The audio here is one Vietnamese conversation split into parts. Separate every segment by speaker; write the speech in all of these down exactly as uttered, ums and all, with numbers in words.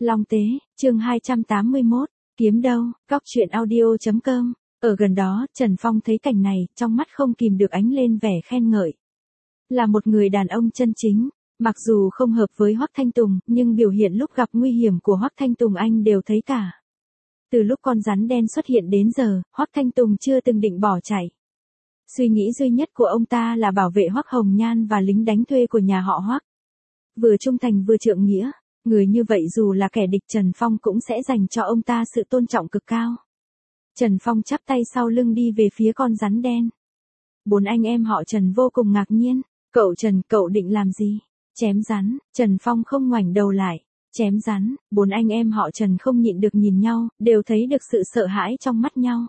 Speaker 1: Long Tế, chương hai trăm tám mươi mốt, kiếm đâu, góc truyện audio chấm com. Ở gần đó, Trần Phong thấy cảnh này, trong mắt không kìm được ánh lên vẻ khen ngợi. Là một người đàn ông chân chính, mặc dù không hợp với Hoắc Thanh Tùng, nhưng biểu hiện lúc gặp nguy hiểm của Hoắc Thanh Tùng anh đều thấy cả. Từ lúc con rắn đen xuất hiện đến giờ, Hoắc Thanh Tùng chưa từng định bỏ chạy. Suy nghĩ duy nhất của ông ta là bảo vệ Hoắc Hồng Nhan và lính đánh thuê của nhà họ Hoắc. Vừa trung thành vừa trượng nghĩa, người như vậy dù là kẻ địch Trần Phong cũng sẽ dành cho ông ta sự tôn trọng cực cao. Trần Phong chắp tay sau lưng đi về phía con rắn đen. Bốn anh em họ Trần vô cùng ngạc nhiên. Cậu Trần, cậu định làm gì? Chém rắn. Trần Phong không ngoảnh đầu lại. Chém rắn. Bốn anh em họ Trần không nhịn được nhìn nhau, đều thấy được sự sợ hãi trong mắt nhau.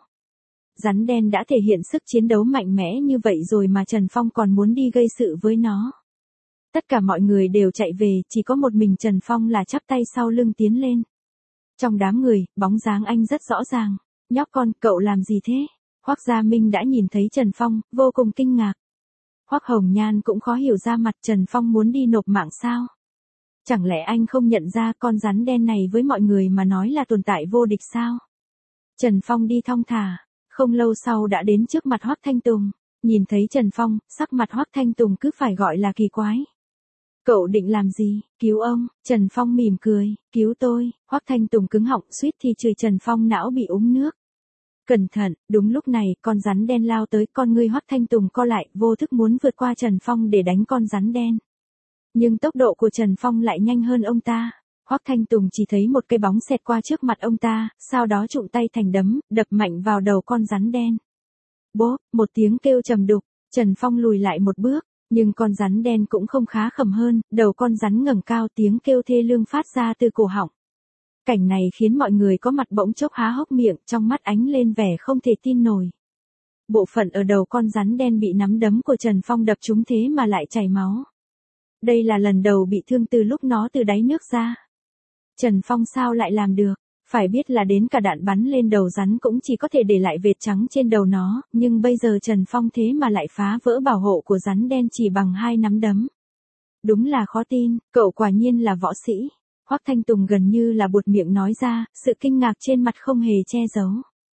Speaker 1: Rắn đen đã thể hiện sức chiến đấu mạnh mẽ như vậy rồi mà Trần Phong còn muốn đi gây sự với nó. Tất cả mọi người đều chạy về, chỉ có một mình Trần Phong là chắp tay sau lưng tiến lên. Trong đám người, bóng dáng anh rất rõ ràng. Nhóc con, cậu làm gì thế? Hoắc Gia Minh đã nhìn thấy Trần Phong, vô cùng kinh ngạc. Hoắc Hồng Nhan cũng khó hiểu ra mặt Trần Phong muốn đi nộp mạng sao? Chẳng lẽ anh không nhận ra con rắn đen này với mọi người mà nói là tồn tại vô địch sao? Trần Phong đi thong thả, không lâu sau đã đến trước mặt Hoắc Thanh Tùng. Nhìn thấy Trần Phong, sắc mặt Hoắc Thanh Tùng cứ phải gọi là kỳ quái. Cậu định làm gì? Cứu ông. Trần Phong mỉm cười. Cứu tôi. Hoắc Thanh Tùng cứng họng suýt thì chửi Trần Phong não bị úng nước. Cẩn thận. Đúng lúc này, con rắn đen lao tới, con ngươi Hoắc Thanh Tùng co lại, vô thức muốn vượt qua Trần Phong để đánh con rắn đen. Nhưng tốc độ của Trần Phong lại nhanh hơn ông ta. Hoắc Thanh Tùng chỉ thấy một cái bóng xẹt qua trước mặt ông ta, sau đó trụm tay thành đấm, đập mạnh vào đầu con rắn đen. Bốp, một tiếng kêu trầm đục, Trần Phong lùi lại một bước. Nhưng con rắn đen cũng không khá khẩm hơn, đầu con rắn ngẩng cao, tiếng kêu thê lương phát ra từ cổ họng. Cảnh này khiến mọi người có mặt bỗng chốc há hốc miệng, trong mắt ánh lên vẻ không thể tin nổi. Bộ phận ở đầu con rắn đen bị nắm đấm của Trần Phong đập trúng thế mà lại chảy máu. Đây là lần đầu bị thương từ lúc nó từ đáy nước ra. Trần Phong sao lại làm được? Phải biết là đến cả đạn bắn lên đầu rắn cũng chỉ có thể để lại vệt trắng trên đầu nó, nhưng bây giờ Trần Phong thế mà lại phá vỡ bảo hộ của rắn đen chỉ bằng hai nắm đấm. Đúng là khó tin, cậu quả nhiên là võ sĩ. Hoắc Thanh Tùng gần như là buột miệng nói ra, sự kinh ngạc trên mặt không hề che giấu.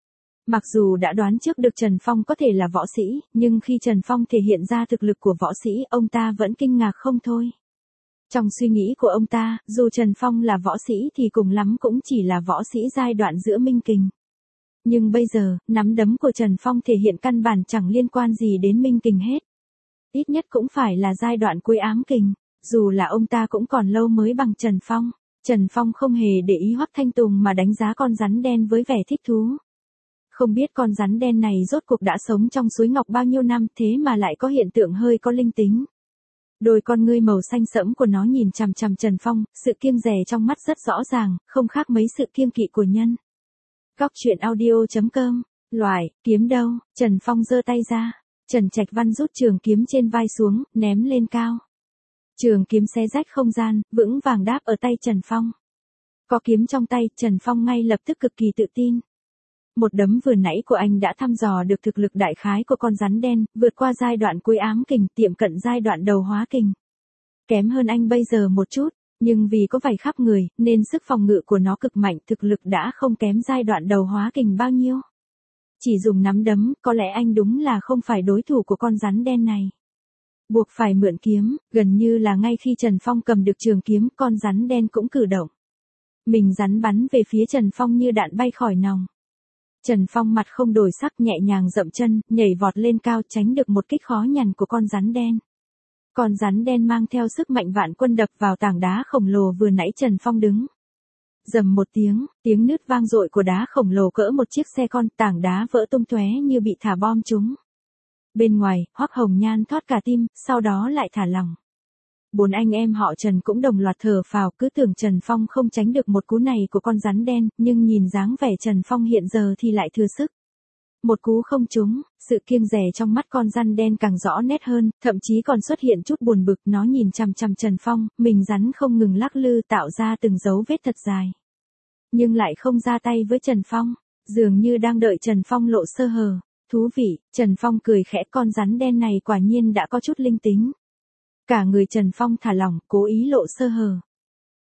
Speaker 1: Mặc dù đã đoán trước được Trần Phong có thể là võ sĩ, nhưng khi Trần Phong thể hiện ra thực lực của võ sĩ, ông ta vẫn kinh ngạc không thôi. Trong suy nghĩ của ông ta, dù Trần Phong là võ sĩ thì cùng lắm cũng chỉ là võ sĩ giai đoạn giữa minh kình. Nhưng bây giờ, nắm đấm của Trần Phong thể hiện căn bản chẳng liên quan gì đến minh kình hết. Ít nhất cũng phải là giai đoạn cuối ám kình, dù là ông ta cũng còn lâu mới bằng Trần Phong. Trần Phong không hề để ý Hoắc Thanh Tùng mà đánh giá con rắn đen với vẻ thích thú. Không biết con rắn đen này rốt cuộc đã sống trong suối ngọc bao nhiêu năm thế mà lại có hiện tượng hơi có linh tính. Đôi con ngươi màu xanh sẫm của nó nhìn chằm chằm Trần Phong, sự kiêng dè trong mắt rất rõ ràng, không khác mấy sự kiêng kỵ của nhân. Góc truyện audio chấm com. Loại, kiếm đâu? Trần Phong giơ tay ra. Trần Trạch Văn rút trường kiếm trên vai xuống, ném lên cao. Trường kiếm xé rách không gian, vững vàng đáp ở tay Trần Phong. Có kiếm trong tay, Trần Phong ngay lập tức cực kỳ tự tin. Một đấm vừa nãy của anh đã thăm dò được thực lực đại khái của con rắn đen, vượt qua giai đoạn cuối ám kình, tiệm cận giai đoạn đầu hóa kình. Kém hơn anh bây giờ một chút, nhưng vì có vảy khắp người, nên sức phòng ngự của nó cực mạnh, thực lực đã không kém giai đoạn đầu hóa kình bao nhiêu. Chỉ dùng nắm đấm, có lẽ anh đúng là không phải đối thủ của con rắn đen này. Buộc phải mượn kiếm, gần như là ngay khi Trần Phong cầm được trường kiếm, con rắn đen cũng cử động. Mình rắn bắn về phía Trần Phong như đạn bay khỏi nòng. Trần Phong mặt không đổi sắc, nhẹ nhàng dậm chân, nhảy vọt lên cao, tránh được một kích khó nhằn của con rắn đen. Con rắn đen mang theo sức mạnh vạn quân đập vào tảng đá khổng lồ vừa nãy Trần Phong đứng. Rầm một tiếng, tiếng nứt vang dội của đá khổng lồ cỡ một chiếc xe con, tảng đá vỡ tung tóe như bị thả bom trúng. Bên ngoài, Hoắc Hồng Nhan thót cả tim, sau đó lại thả lỏng. Bốn anh em họ Trần cũng đồng loạt thở phào, cứ tưởng Trần Phong không tránh được một cú này của con rắn đen, nhưng nhìn dáng vẻ Trần Phong hiện giờ thì lại thừa sức. Một cú không trúng, sự kiêng dè trong mắt con rắn đen càng rõ nét hơn, thậm chí còn xuất hiện chút buồn bực, nó nhìn chằm chằm Trần Phong, mình rắn không ngừng lắc lư tạo ra từng dấu vết thật dài. Nhưng lại không ra tay với Trần Phong, dường như đang đợi Trần Phong lộ sơ hở. Thú vị, Trần Phong cười khẽ, con rắn đen này quả nhiên đã có chút linh tính. Cả người Trần Phong thả lỏng, cố ý lộ sơ hở.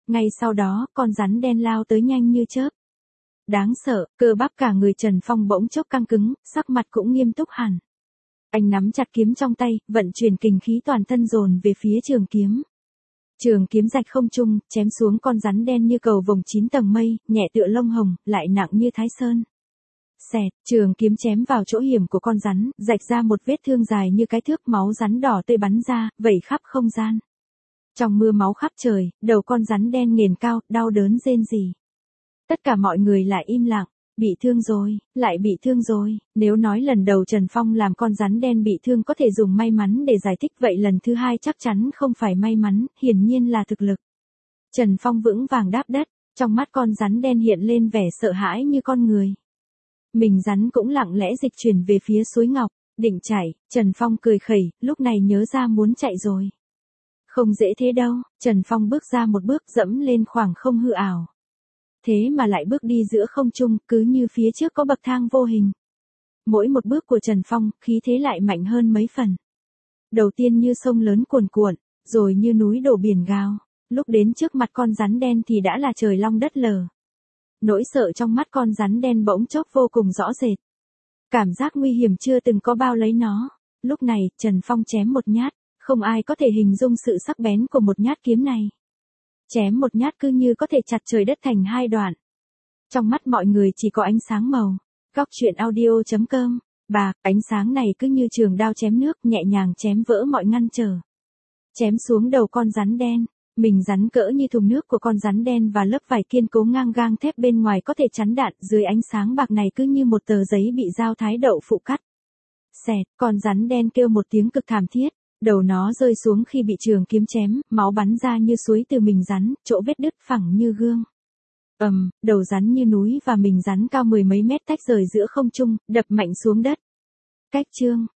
Speaker 1: Ngay sau đó, con rắn đen lao tới nhanh như chớp. Đáng sợ, cơ bắp cả người Trần Phong bỗng chốc căng cứng, sắc mặt cũng nghiêm túc hẳn. Anh nắm chặt kiếm trong tay, vận chuyển kình khí toàn thân dồn về phía trường kiếm. Trường kiếm rạch không trung, chém xuống con rắn đen như cầu vồng chín tầng mây, nhẹ tựa lông hồng, lại nặng như thái sơn. Xẹt, trường kiếm chém vào chỗ hiểm của con rắn, rạch ra một vết thương dài như cái thước, máu rắn đỏ tươi bắn ra, vẩy khắp không gian. Trong mưa máu khắp trời, đầu con rắn đen nghền cao, đau đớn rên rỉ. Tất cả mọi người lại im lặng. Bị thương rồi, lại bị thương rồi, nếu nói lần đầu Trần Phong làm con rắn đen bị thương có thể dùng may mắn để giải thích, vậy lần thứ hai chắc chắn không phải may mắn, hiển nhiên là thực lực. Trần Phong vững vàng đáp đất, trong mắt con rắn đen hiện lên vẻ sợ hãi như con người. Mình rắn cũng lặng lẽ dịch chuyển về phía suối ngọc, định chạy, Trần Phong cười khẩy, lúc này nhớ ra muốn chạy rồi. Không dễ thế đâu, Trần Phong bước ra một bước dẫm lên khoảng không hư ảo. Thế mà lại bước đi giữa không trung, cứ như phía trước có bậc thang vô hình. Mỗi một bước của Trần Phong, khí thế lại mạnh hơn mấy phần. Đầu tiên như sông lớn cuồn cuộn, rồi như núi đổ biển gào. Lúc đến trước mặt con rắn đen thì đã là trời long đất lở. Nỗi sợ trong mắt con rắn đen bỗng chốc vô cùng rõ rệt. Cảm giác nguy hiểm chưa từng có bao lấy nó. Lúc này, Trần Phong chém một nhát, không ai có thể hình dung sự sắc bén của một nhát kiếm này. Chém một nhát cứ như có thể chặt trời đất thành hai đoạn. Trong mắt mọi người chỉ có ánh sáng màu. Góc truyện audio chấm com. Bà, ánh sáng này cứ như trường đao chém nước, nhẹ nhàng chém vỡ mọi ngăn trở. Chém xuống đầu con rắn đen. Mình rắn cỡ như thùng nước của con rắn đen và lớp vải kiên cố ngang gang thép bên ngoài có thể chắn đạn, dưới ánh sáng bạc này cứ như một tờ giấy bị dao thái đậu phụ cắt. Xẹt, con rắn đen kêu một tiếng cực thảm thiết. Đầu nó rơi xuống khi bị trường kiếm chém, máu bắn ra như suối từ mình rắn, chỗ vết đứt phẳng như gương. Ầm, um, đầu rắn như núi và mình rắn cao mười mấy mét tách rời giữa không trung, đập mạnh xuống đất. Cách chương